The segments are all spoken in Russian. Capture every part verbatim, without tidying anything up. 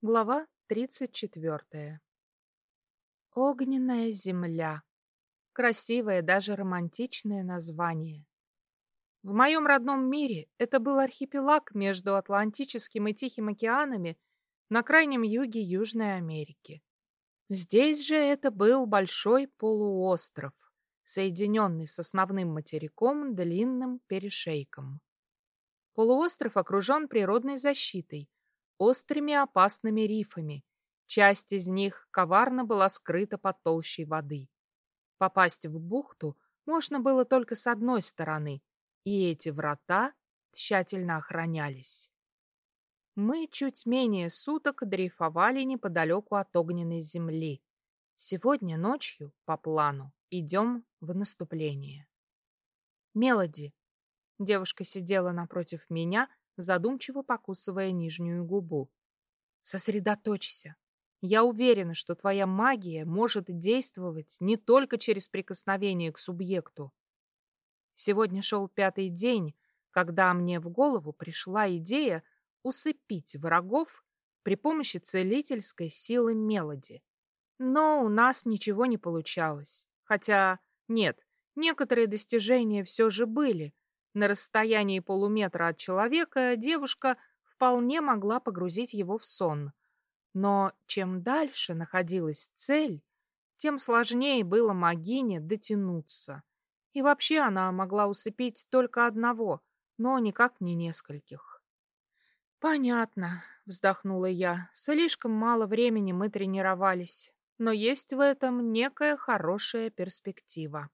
Глава тридцать четвертая. Огненная земля. Красивое, даже романтичное название. В моем родном мире это был архипелаг между Атлантическим и Тихим океанами на крайнем юге Южной Америки. Здесь же это был большой полуостров, соединенный с основным материком длинным перешейком. Полуостров окружен природной защитой, острыми опасными рифами. Часть из них коварно была скрыта под толщей воды. Попасть в бухту можно было только с одной стороны, и эти врата тщательно охранялись. Мы чуть менее суток дрейфовали неподалеку от огненной земли. Сегодня ночью, по плану, идем в наступление. Мелоди. Девушка сидела напротив меня, задумчиво покусывая нижнюю губу. Сосредоточься. Я уверена, что твоя магия может действовать не только через прикосновение к субъекту. Сегодня шел пятый день, когда мне в голову пришла идея усыпить врагов при помощи целительской силы Мелоди. Но у нас ничего не получалось. Хотя, нет, некоторые достижения все же были. На расстоянии полуметра от человека девушка вполне могла погрузить его в сон. Но чем дальше находилась цель, тем сложнее было магине дотянуться. И вообще она могла усыпить только одного, но никак не нескольких. «Понятно», — вздохнула я. «Слишком мало времени мы тренировались, но есть в этом некая хорошая перспектива».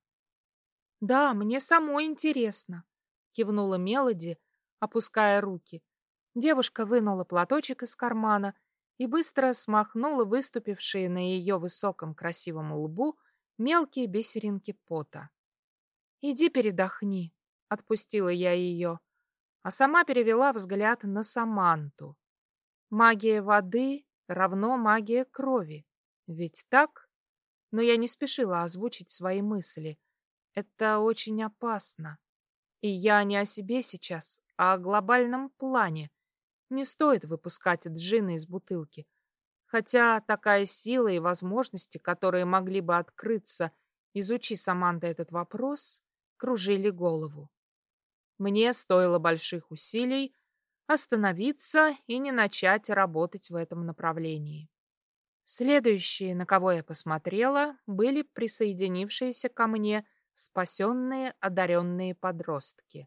«Да, мне самой интересно», — кивнула Мелоди, опуская руки. Девушка вынула платочек из кармана и быстро смахнула выступившие на ее высоком красивом лбу мелкие бисеринки пота. «Иди передохни», — отпустила я ее, а сама перевела взгляд на Саманту. «Магия воды равно магия крови. Ведь так?» Но я не спешила озвучить свои мысли. Это очень опасно. И я не о себе сейчас, а о глобальном плане. Не стоит выпускать джинна из бутылки. Хотя такая сила и возможности, которые могли бы открыться, изучи, Саманта, этот вопрос, кружили голову. Мне стоило больших усилий остановиться и не начать работать в этом направлении. Следующие, на кого я посмотрела, были присоединившиеся ко мне спасенные одаренные подростки.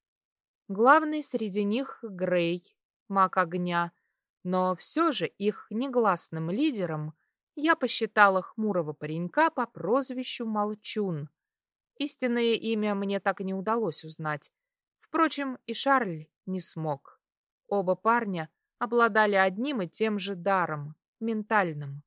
Главный среди них Грей, маг огня, но все же их негласным лидером я посчитала хмурого паренька по прозвищу Молчун. Истинное имя мне так и не удалось узнать. Впрочем, и Шарль не смог. Оба парня обладали одним и тем же даром — ментальным.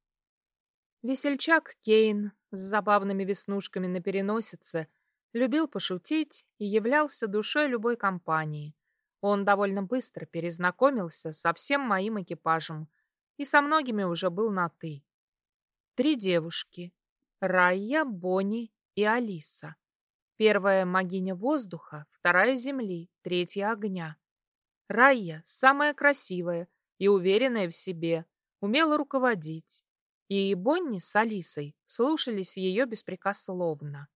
Весельчак Кейн с забавными веснушками на переносице любил пошутить и являлся душой любой компании. Он довольно быстро перезнакомился со всем моим экипажем и со многими уже был на «ты». Три девушки — Райя, Бонни и Алиса. Первая — магиня воздуха, вторая — земли, третья — огня. Райя — самая красивая и уверенная в себе, умела руководить. И Бонни с Алисой слушались ее беспрекословно.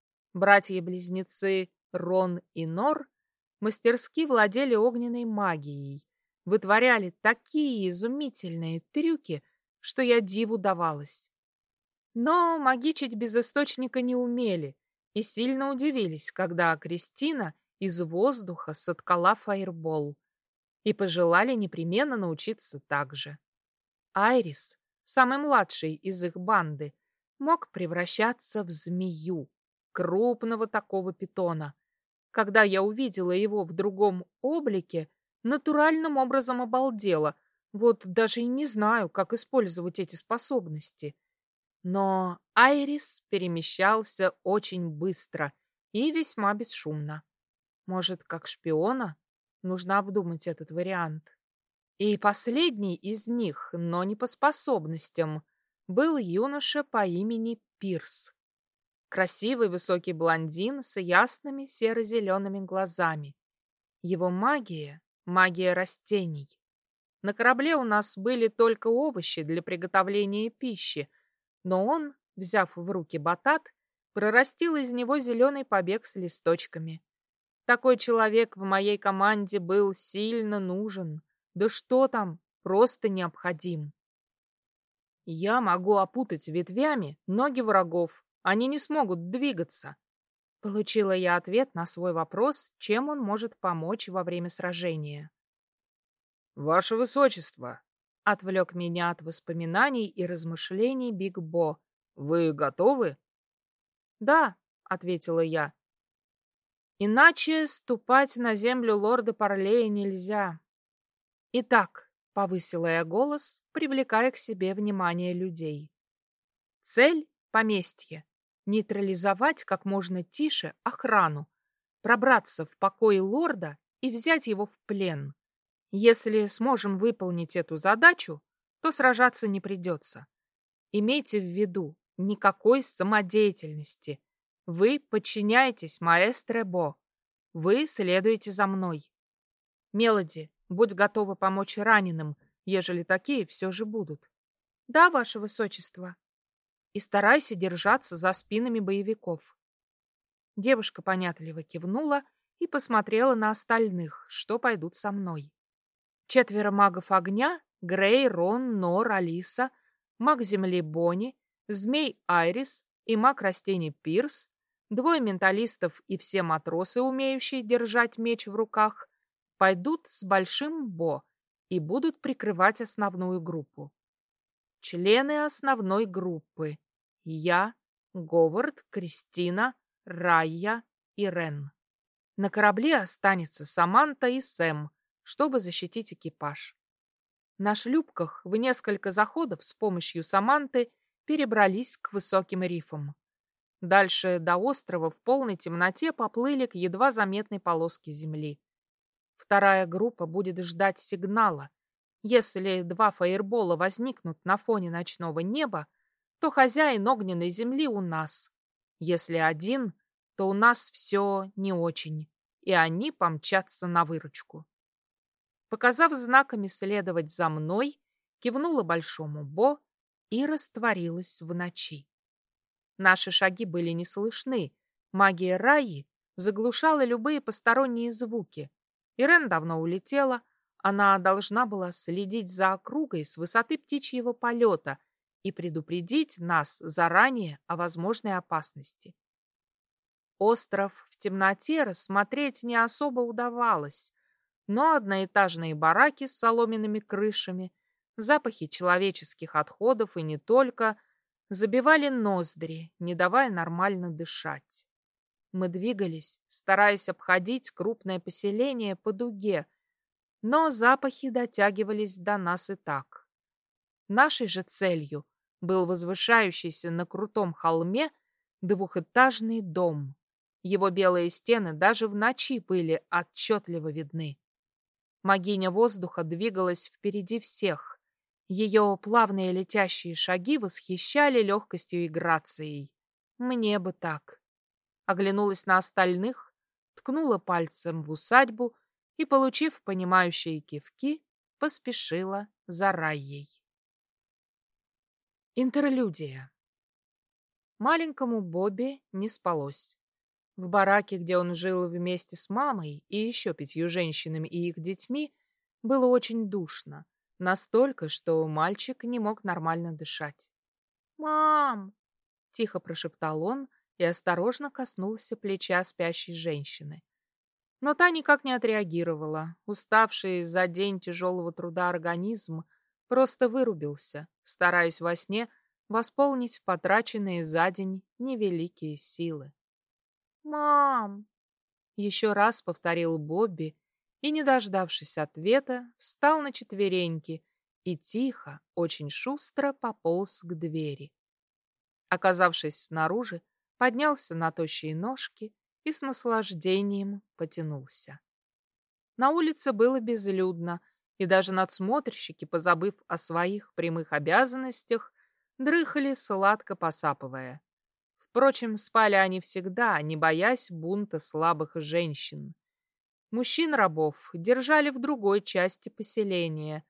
Братья-близнецы Рон и Нор мастерски владели огненной магией, вытворяли такие изумительные трюки, что я диву давалась. Но магичить без источника не умели и сильно удивились, когда Кристина из воздуха соткала фаербол, и пожелали непременно научиться так же. Айрис, самый младший из их банды, мог превращаться в змею, крупного такого питона. Когда я увидела его в другом облике, натуральным образом обалдела. Вот даже и не знаю, как использовать эти способности. Но Айрис перемещался очень быстро и весьма бесшумно. Может, как шпиона? Нужно обдумать этот вариант. И последний из них, но не по способностям, был юноша по имени Пирс. Красивый высокий блондин с ясными серо-зелеными глазами. Его магия — магия растений. На корабле у нас были только овощи для приготовления пищи, но он, взяв в руки батат, прорастил из него зеленый побег с листочками. Такой человек в моей команде был сильно нужен. Да что там, просто необходим. Я могу опутать ветвями ноги врагов. Они не смогут двигаться. Получила я ответ на свой вопрос, чем он может помочь во время сражения. «Ваше Высочество!» — отвлек меня от воспоминаний и размышлений Биг Бо. «Вы готовы?» «Да», — ответила я. «Иначе ступать на землю лорда Парлея нельзя». «Итак», — повысила я голос, привлекая к себе внимание людей. «Цель — поместье. Нейтрализовать как можно тише охрану, пробраться в покои лорда и взять его в плен. Если сможем выполнить эту задачу, то сражаться не придется. Имейте в виду, никакой самодеятельности. Вы подчиняетесь маэстро Бо. Вы следуете за мной. Мелоди, будь готова помочь раненым, ежели такие все же будут. Да, ваше высочество. И старайся держаться за спинами боевиков. Девушка понятливо кивнула и посмотрела на остальных, что пойдут со мной. Четверо магов огня — Грей, Рон, Нор, Алиса, маг земли Бонни, змей Айрис и маг растений Пирс, двое менталистов и все матросы, умеющие держать меч в руках, пойдут с большим Бо и будут прикрывать основную группу. Члены основной группы — я, Говард, Кристина, Райя и Рен. На корабле останется Саманта и Сэм, чтобы защитить экипаж. На шлюпках в несколько заходов с помощью Саманты перебрались к высоким рифам. Дальше до острова в полной темноте поплыли к едва заметной полоске земли. Вторая группа будет ждать сигнала. Если два фаербола возникнут на фоне ночного неба, то хозяин огненной земли у нас. Если один, то у нас все не очень, и они помчатся на выручку. Показав знаками следовать за мной, кивнула большому Бо и растворилась в ночи. Наши шаги были не слышны. Магия Раи заглушала любые посторонние звуки. Ирен давно улетела. Она должна была следить за округой с высоты птичьего полета и предупредить нас заранее о возможной опасности. Остров в темноте рассмотреть не особо удавалось, но одноэтажные бараки с соломенными крышами, запахи человеческих отходов и не только, забивали ноздри, не давая нормально дышать. Мы двигались, стараясь обходить крупное поселение по дуге, но запахи дотягивались до нас и так. Нашей же целью был возвышающийся на крутом холме двухэтажный дом. Его белые стены даже в ночи были отчетливо видны. Магиня воздуха двигалась впереди всех. Ее плавные летящие шаги восхищали легкостью и грацией. Мне бы так. Оглянулась на остальных, ткнула пальцем в усадьбу и, получив понимающие кивки, поспешила за Райей. Интерлюдия. Маленькому Бобби не спалось. В бараке, где он жил вместе с мамой и еще пятью женщинами и их детьми, было очень душно. Настолько, что мальчик не мог нормально дышать. «Мам!» — тихо прошептал он и осторожно коснулся плеча спящей женщины. Но та никак не отреагировала. Уставший за день тяжелого труда организм просто вырубился, стараясь во сне восполнить потраченные за день невеликие силы. «Мам!» — еще раз повторил Бобби и, не дождавшись ответа, встал на четвереньки и тихо, очень шустро пополз к двери. Оказавшись снаружи, поднялся на тощие ножки и с наслаждением потянулся. На улице было безлюдно, и даже надсмотрщики, позабыв о своих прямых обязанностях, дрыхали, сладко посапывая. Впрочем, спали они всегда, не боясь бунта слабых женщин. Мужчин-рабов держали в другой части поселения,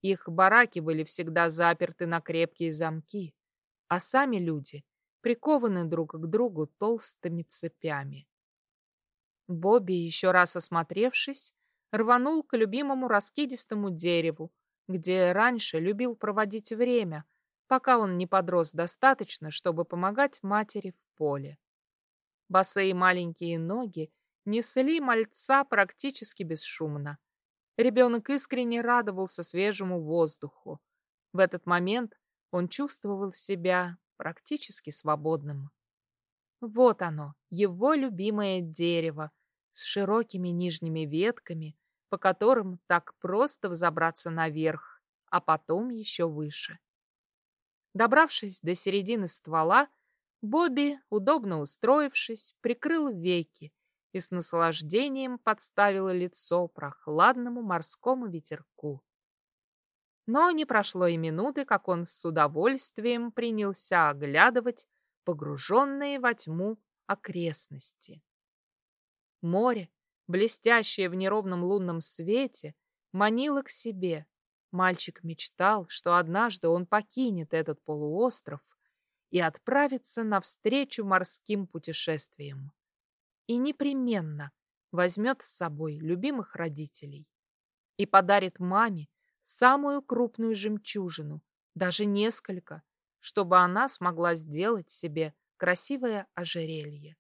Их бараки были всегда заперты на крепкие замки, а сами люди прикованы друг к другу толстыми цепями. Бобби, еще раз осмотревшись, рванул к любимому раскидистому дереву, где раньше любил проводить время, пока он не подрос достаточно, чтобы помогать матери в поле. Босые маленькие ноги несли мальца практически бесшумно. Ребенок искренне радовался свежему воздуху. В этот момент он чувствовал себя практически свободным. Вот оно, его любимое дерево с широкими нижними ветками, по которым так просто взобраться наверх, а потом еще выше. Добравшись до середины ствола, Бобби, удобно устроившись, прикрыл веки и с наслаждением подставил лицо прохладному морскому ветерку. Но не прошло и минуты, как он с удовольствием принялся оглядывать погруженные во тьму окрестности. Море, блестящее в неровном лунном свете, манило к себе. Мальчик мечтал, что однажды он покинет этот полуостров и отправится навстречу морским путешествиям. И непременно возьмет с собой любимых родителей и подарит маме самую крупную жемчужину, даже несколько, чтобы она смогла сделать себе красивое ожерелье.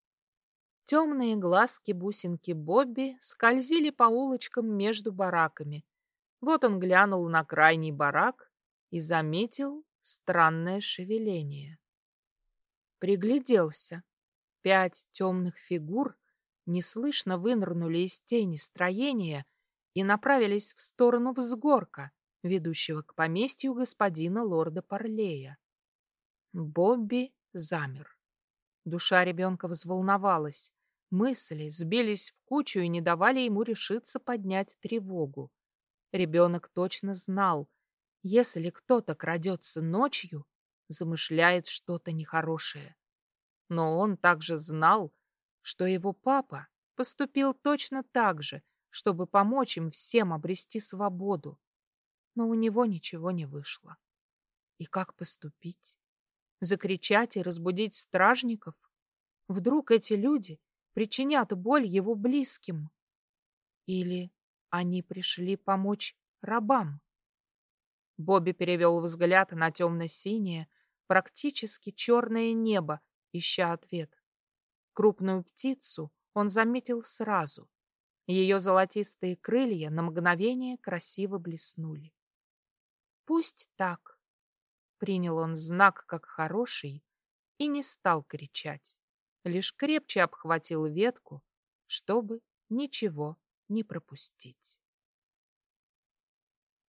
Темные глазки-бусинки Бобби скользили по улочкам между бараками. Вот он глянул на крайний барак и заметил странное шевеление. Пригляделся. Пять темных фигур неслышно вынырнули из тени строения и направились в сторону взгорка, ведущего к поместью господина лорда Парлея. Бобби замер. Душа ребенка взволновалась. Мысли сбились в кучу и не давали ему решиться поднять тревогу. Ребенок точно знал, если кто-то крадется ночью, замышляет что-то нехорошее. Но он также знал, что его папа поступил точно так же, чтобы помочь им всем обрести свободу. Но у него ничего не вышло. И как поступить? Закричать и разбудить стражников? Вдруг эти люди причинят боль его близким? Или они пришли помочь рабам? Бобби перевел взгляд на темно-синее, практически черное небо, ища ответ. Крупную птицу он заметил сразу. Ее золотистые крылья на мгновение красиво блеснули. Пусть так. Принял он знак как хороший и не стал кричать, лишь крепче обхватил ветку, чтобы ничего не пропустить.